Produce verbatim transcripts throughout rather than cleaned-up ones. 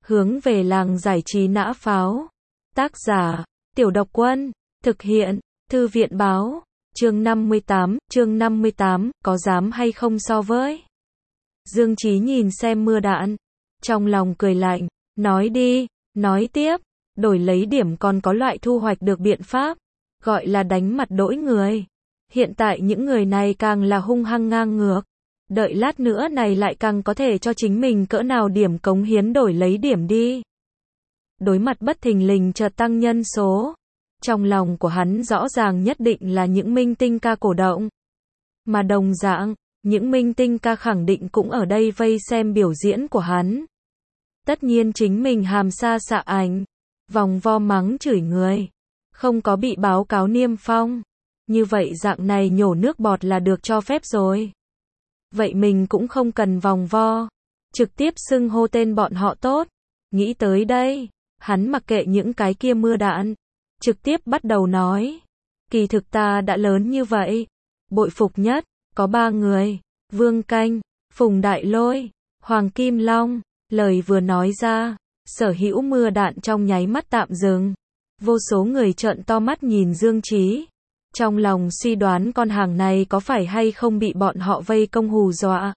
hướng về làng giải trí nã pháo. Tác giả, Tiểu Độc Quân, thực hiện, Thư viện Báo, chương năm mươi tám, chương năm mươi tám, có dám hay không so với. Dương Chí nhìn xem mưa đạn, trong lòng cười lạnh, nói đi, nói tiếp, đổi lấy điểm còn có loại thu hoạch được biện pháp, gọi là đánh mặt đỗi người. Hiện tại những người này càng là hung hăng ngang ngược, đợi lát nữa này lại càng có thể cho chính mình cỡ nào điểm cống hiến đổi lấy điểm đi. Đối mặt bất thình lình chợt tăng nhân số, trong lòng của hắn rõ ràng nhất định là những minh tinh ca cổ động. Mà đồng dạng, những minh tinh ca khẳng định cũng ở đây vây xem biểu diễn của hắn. Tất nhiên chính mình hàm sa xạ ảnh, vòng vo mắng chửi người, không có bị báo cáo niêm phong. Như vậy dạng này nhổ nước bọt là được cho phép rồi. Vậy mình cũng không cần vòng vo, trực tiếp xưng hô tên bọn họ tốt. Nghĩ tới đây, hắn mặc kệ những cái kia mưa đạn, trực tiếp bắt đầu nói. Kỳ thực ta đã lớn như vậy, bội phục nhất, có ba người, Vương Canh, Phùng Đại Lôi, Hoàng Kim Long. Lời vừa nói ra, sở hữu mưa đạn trong nháy mắt tạm dừng. Vô số người trợn to mắt nhìn Dương Chí, trong lòng suy đoán con hàng này có phải hay không bị bọn họ vây công hù dọa.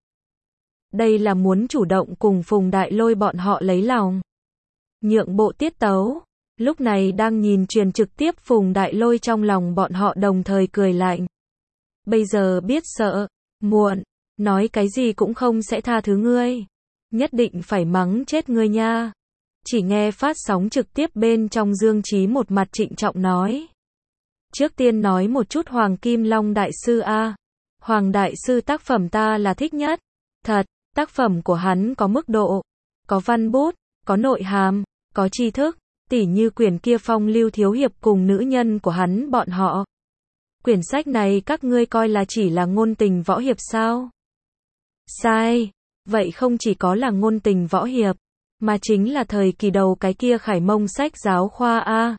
Đây là muốn chủ động cùng Phùng Đại Lôi bọn họ lấy lòng, nhượng bộ tiết tấu. Lúc này đang nhìn truyền trực tiếp Phùng Đại Lôi trong lòng bọn họ đồng thời cười lạnh. Bây giờ biết sợ, muộn, nói cái gì cũng không sẽ tha thứ ngươi. Nhất định phải mắng chết ngươi nha. Chỉ nghe phát sóng trực tiếp bên trong Dương Chí một mặt trịnh trọng nói. Trước tiên nói một chút Hoàng Kim Long Đại Sư A. Hoàng Đại Sư tác phẩm ta là thích nhất. Thật, tác phẩm của hắn có mức độ, có văn bút, có nội hàm, có tri thức. Tỉ như quyển kia Phong Lưu Thiếu Hiệp cùng nữ nhân của hắn bọn họ. Quyển sách này các ngươi coi là chỉ là ngôn tình võ hiệp sao? Sai. Vậy không chỉ có là ngôn tình võ hiệp, mà chính là thời kỳ đầu cái kia khải mông sách giáo khoa A.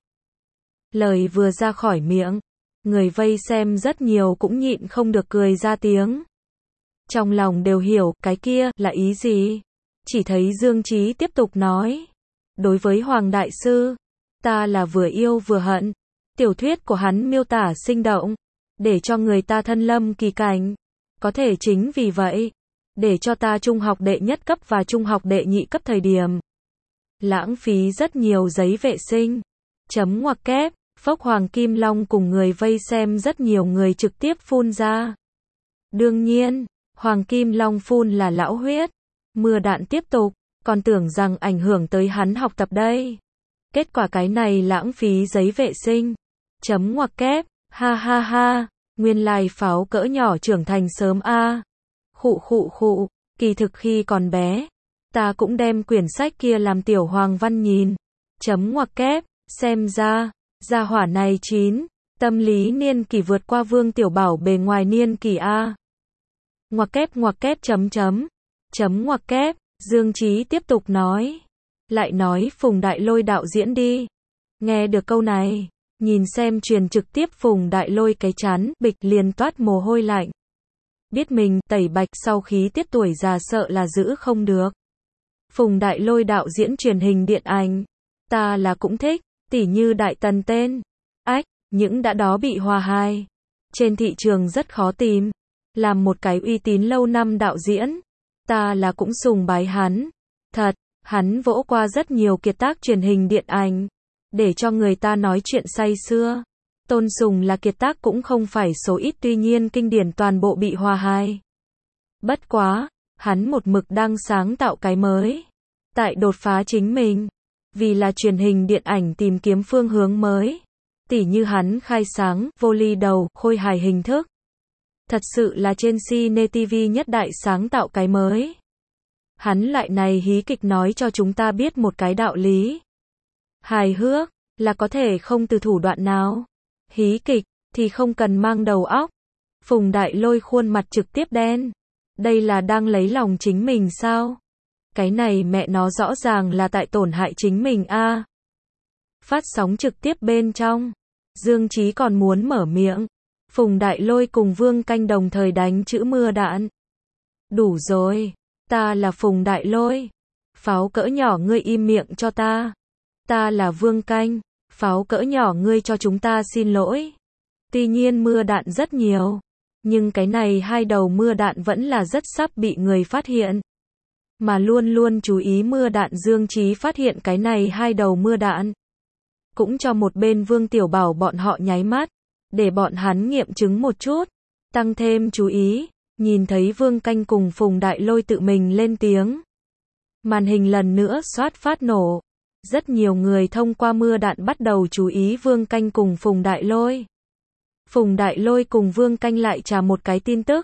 Lời vừa ra khỏi miệng, người vây xem rất nhiều cũng nhịn không được cười ra tiếng. Trong lòng đều hiểu cái kia là ý gì. Chỉ thấy Dương Chí tiếp tục nói. Đối với Hoàng Đại Sư, ta là vừa yêu vừa hận. Tiểu thuyết của hắn miêu tả sinh động, để cho người ta thân lâm kỳ cảnh. Có thể chính vì vậy, để cho ta trung học đệ nhất cấp và trung học đệ nhị cấp thời điểm lãng phí rất nhiều giấy vệ sinh. Chấm ngoặc kép, phốc Hoàng Kim Long cùng người vây xem rất nhiều người trực tiếp phun ra. Đương nhiên, Hoàng Kim Long phun là lão huyết. Mưa đạn tiếp tục, còn tưởng rằng ảnh hưởng tới hắn học tập đây. Kết quả cái này lãng phí giấy vệ sinh. Chấm ngoặc kép, ha ha ha, nguyên lai pháo cỡ nhỏ trưởng thành sớm a. Khụ khụ khụ, kỳ thực khi còn bé, ta cũng đem quyển sách kia làm tiểu hoàng văn nhìn. Chấm ngoặc kép, xem ra, gia hỏa này chín, tâm lý niên kỷ vượt qua Vương Tiểu Bảo bề ngoài niên kỷ a. Ngoặc kép ngoặc kép chấm chấm, chấm ngoặc kép, Dương Chí tiếp tục nói. Lại nói Phùng Đại Lôi đạo diễn đi. Nghe được câu này, nhìn xem truyền trực tiếp Phùng Đại Lôi cái chán, bịch liền toát mồ hôi lạnh. Biết mình tẩy bạch sau khí tiết tuổi già sợ là giữ không được. Phùng Đại Lôi đạo diễn truyền hình điện ảnh, ta là cũng thích, tỉ như Đại Tần tên. Ách, những đã đó bị hòa hai. Trên thị trường rất khó tìm. Làm một cái uy tín lâu năm đạo diễn, ta là cũng sùng bái hắn. Thật, hắn vỗ qua rất nhiều kiệt tác truyền hình điện ảnh, để cho người ta nói chuyện say sưa. Tôn sùng là kiệt tác cũng không phải số ít, tuy nhiên kinh điển toàn bộ bị hòa hai. Bất quá, hắn một mực đang sáng tạo cái mới. Tại đột phá chính mình. Vì là truyền hình điện ảnh tìm kiếm phương hướng mới. Tỉ như hắn khai sáng, vô ly đầu, khôi hài hình thức. Thật sự là trên Cine ti vi nhất đại sáng tạo cái mới. Hắn lại này hí kịch nói cho chúng ta biết một cái đạo lý. Hài hước, là có thể không từ thủ đoạn nào. Hí kịch, thì không cần mang đầu óc. Phùng Đại Lôi khuôn mặt trực tiếp đen. Đây là đang lấy lòng chính mình sao? Cái này mẹ nó rõ ràng là tại tổn hại chính mình a. Phát sóng trực tiếp bên trong, Dương Chí còn muốn mở miệng. Phùng Đại Lôi cùng Vương Canh đồng thời đánh chữ mưa đạn. Đủ rồi, ta là Phùng Đại Lôi. Pháo cỡ nhỏ ngươi im miệng cho ta. Ta là Vương Canh. Pháo cỡ nhỏ ngươi cho chúng ta xin lỗi. Tuy nhiên mưa đạn rất nhiều. Nhưng cái này hai đầu mưa đạn vẫn là rất sắp bị người phát hiện. Mà luôn luôn chú ý mưa đạn Dương Chí phát hiện cái này hai đầu mưa đạn. Cũng cho một bên Vương Tiểu Bảo bọn họ nháy mắt. Để bọn hắn nghiệm chứng một chút. Tăng thêm chú ý. Nhìn thấy Vương Canh cùng Phùng Đại Lôi tự mình lên tiếng. Màn hình lần nữa xoát phát nổ. Rất nhiều người thông qua mưa đạn bắt đầu chú ý Vương Canh cùng Phùng Đại Lôi. Phùng Đại Lôi cùng Vương Canh lại trả một cái tin tức.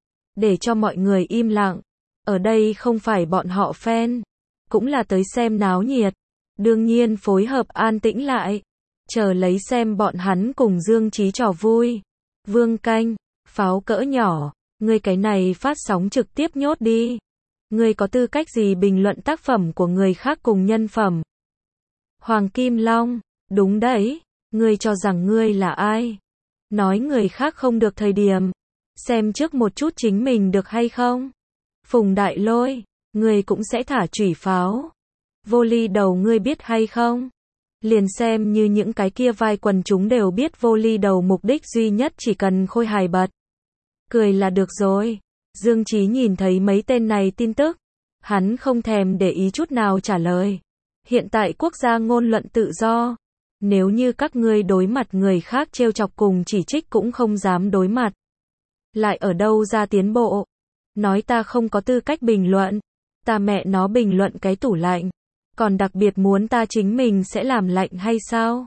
Để cho mọi người im lặng. Ở đây không phải bọn họ fan. Cũng là tới xem náo nhiệt. Đương nhiên phối hợp an tĩnh lại. Chờ lấy xem bọn hắn cùng Dương Chí trò vui. Vương Canh, pháo cỡ nhỏ. Ngươi cái này phát sóng trực tiếp nhốt đi. Ngươi có tư cách gì bình luận tác phẩm của người khác cùng nhân phẩm? Hoàng Kim Long, đúng đấy. Ngươi cho rằng ngươi là ai? Nói người khác không được thời điểm. Xem trước một chút chính mình được hay không? Phùng Đại Lôi, ngươi cũng sẽ thả chủy pháo. Vô ly đầu ngươi biết hay không? Liền xem như những cái kia vai quần chúng đều biết vô ly đầu mục đích duy nhất chỉ cần khôi hài bật. Cười là được rồi. Dương Chí nhìn thấy mấy tên này tin tức. Hắn không thèm để ý chút nào trả lời. Hiện tại quốc gia ngôn luận tự do. Nếu như các ngươi đối mặt người khác trêu chọc cùng chỉ trích cũng không dám đối mặt. Lại ở đâu ra tiến bộ? Nói ta không có tư cách bình luận. Ta mẹ nó bình luận cái tủ lạnh. Còn đặc biệt muốn ta chính mình sẽ làm lạnh hay sao?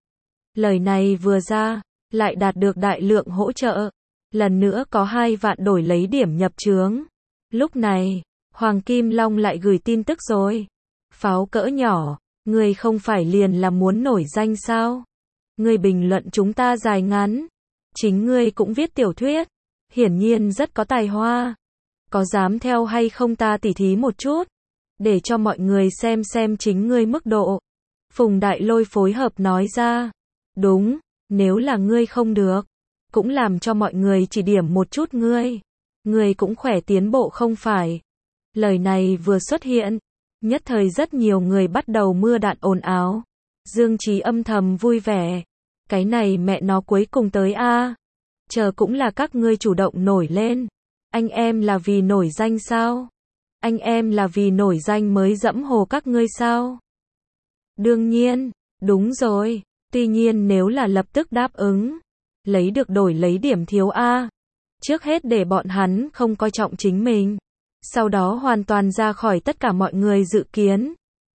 Lời này vừa ra, lại đạt được đại lượng hỗ trợ. Lần nữa có hai vạn đổi lấy điểm nhập chướng. Lúc này, Hoàng Kim Long lại gửi tin tức rồi. Pháo cỡ nhỏ, ngươi không phải liền là muốn nổi danh sao? Ngươi bình luận chúng ta dài ngắn. Chính ngươi cũng viết tiểu thuyết. Hiển nhiên rất có tài hoa. Có dám theo hay không ta tỉ thí một chút? Để cho mọi người xem xem chính ngươi mức độ. Phùng Đại Lôi phối hợp nói ra. Đúng, nếu là ngươi không được. Cũng làm cho mọi người chỉ điểm một chút ngươi. Ngươi cũng khỏe tiến bộ không phải. Lời này vừa xuất hiện. Nhất thời rất nhiều người bắt đầu mưa đạn ồn ào. Dương Chí âm thầm vui vẻ. Cái này mẹ nó cuối cùng tới a. Chờ cũng là các ngươi chủ động nổi lên. Anh em là vì nổi danh sao? Anh em là vì nổi danh mới dẫm hồ các ngươi sao? Đương nhiên, đúng rồi. Tuy nhiên nếu là lập tức đáp ứng. Lấy được đổi lấy điểm thiếu A. Trước hết để bọn hắn không coi trọng chính mình. Sau đó hoàn toàn ra khỏi tất cả mọi người dự kiến.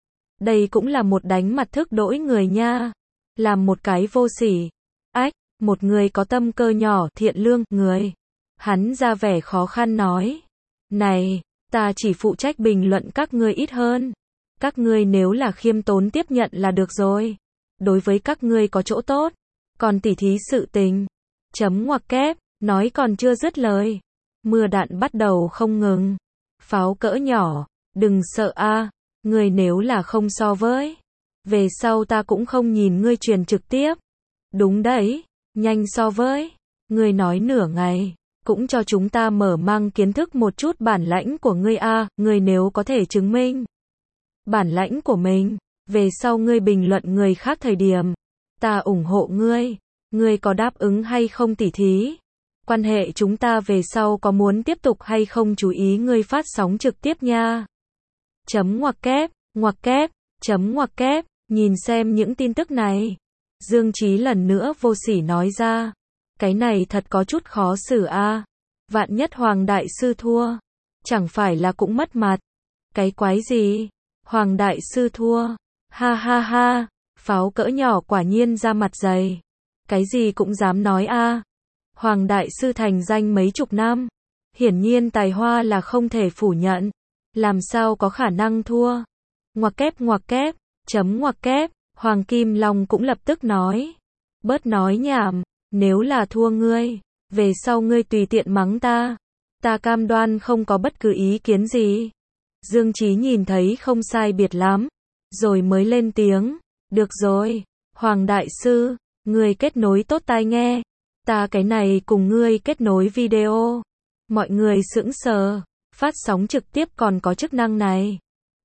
Đây cũng là một đánh mặt thức đỗi người nha. Làm một cái vô sỉ. Ách, một người có tâm cơ nhỏ, thiện lương, người. Hắn ra vẻ khó khăn nói. Này, ta chỉ phụ trách bình luận các ngươi ít hơn. Các ngươi nếu là khiêm tốn tiếp nhận là được rồi. Đối với các ngươi có chỗ tốt. Còn tỉ thí sự tình. Chấm ngoặc kép, nói còn chưa dứt lời. Mưa đạn bắt đầu không ngừng. Pháo cỡ nhỏ, đừng sợ a, ngươi nếu là không so với. Về sau ta cũng không nhìn ngươi truyền trực tiếp. Đúng đấy, nhanh so với. Ngươi nói nửa ngày, cũng cho chúng ta mở mang kiến thức một chút bản lãnh của ngươi a, ngươi nếu có thể chứng minh. Bản lãnh của mình, về sau ngươi bình luận người khác thời điểm. Ta ủng hộ ngươi. Ngươi có đáp ứng hay không tỉ thí? Quan hệ chúng ta về sau có muốn tiếp tục hay không chú ý ngươi phát sóng trực tiếp nha. Chấm ngoặc kép, ngoặc kép, chấm ngoặc kép, nhìn xem những tin tức này. Dương Chí lần nữa vô sỉ nói ra. Cái này thật có chút khó xử a. Vạn nhất Hoàng Đại Sư thua. Chẳng phải là cũng mất mặt. Cái quái gì? Hoàng Đại Sư thua. Ha ha ha. Pháo cỡ nhỏ quả nhiên ra mặt dày. Cái gì cũng dám nói a. Hoàng Đại Sư thành danh mấy chục năm. Hiển nhiên tài hoa là không thể phủ nhận. Làm sao có khả năng thua. Ngoặc kép ngoặc kép, chấm ngoặc kép, Hoàng Kim Long cũng lập tức nói. Bớt nói nhảm, nếu là thua ngươi, về sau ngươi tùy tiện mắng ta. Ta cam đoan không có bất cứ ý kiến gì. Dương Chí nhìn thấy không sai biệt lắm. Rồi mới lên tiếng. Được rồi, Hoàng Đại Sư, ngươi kết nối tốt tai nghe. Ta cái này cùng ngươi kết nối video. Mọi người sững sờ, phát sóng trực tiếp còn có chức năng này.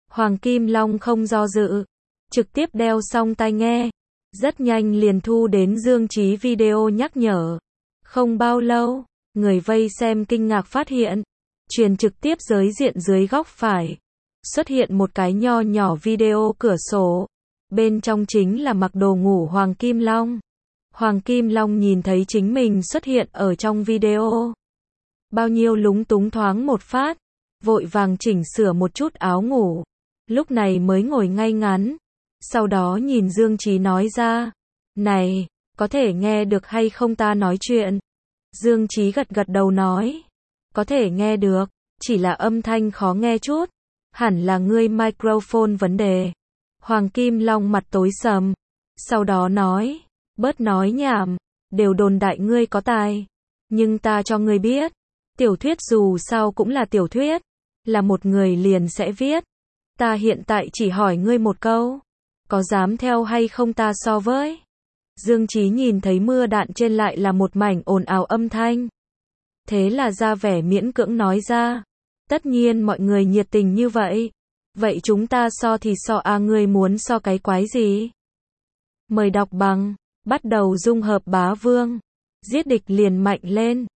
Hoàng Kim Long không do dự, trực tiếp đeo xong tai nghe, rất nhanh liền thu đến Dương Chí video nhắc nhở. Không bao lâu, người vây xem kinh ngạc phát hiện, truyền trực tiếp giới diện dưới góc phải, xuất hiện một cái nho nhỏ video cửa sổ, bên trong chính là mặc đồ ngủ Hoàng Kim Long. Hoàng Kim Long nhìn thấy chính mình xuất hiện ở trong video, bao nhiêu lúng túng thoáng một phát, vội vàng chỉnh sửa một chút áo ngủ, lúc này mới ngồi ngay ngắn, sau đó nhìn Dương Chí nói ra, này, có thể nghe được hay không ta nói chuyện? Dương Chí gật gật đầu nói, có thể nghe được, chỉ là âm thanh khó nghe chút, hẳn là ngươi microphone vấn đề. Hoàng Kim Long mặt tối sầm, sau đó nói, bớt nói nhảm, đều đồn đại ngươi có tài, nhưng ta cho ngươi biết, tiểu thuyết dù sao cũng là tiểu thuyết, là một người liền sẽ viết. Ta hiện tại chỉ hỏi ngươi một câu, có dám theo hay không ta so với? Dương Chí nhìn thấy mưa đạn trên lại là một mảnh ồn ào âm thanh. Thế là ra vẻ miễn cưỡng nói ra, tất nhiên mọi người nhiệt tình như vậy, vậy chúng ta so thì so à ngươi muốn so cái quái gì? Mời đọc bằng, bắt đầu dung hợp bá vương, giết địch liền mạnh lên.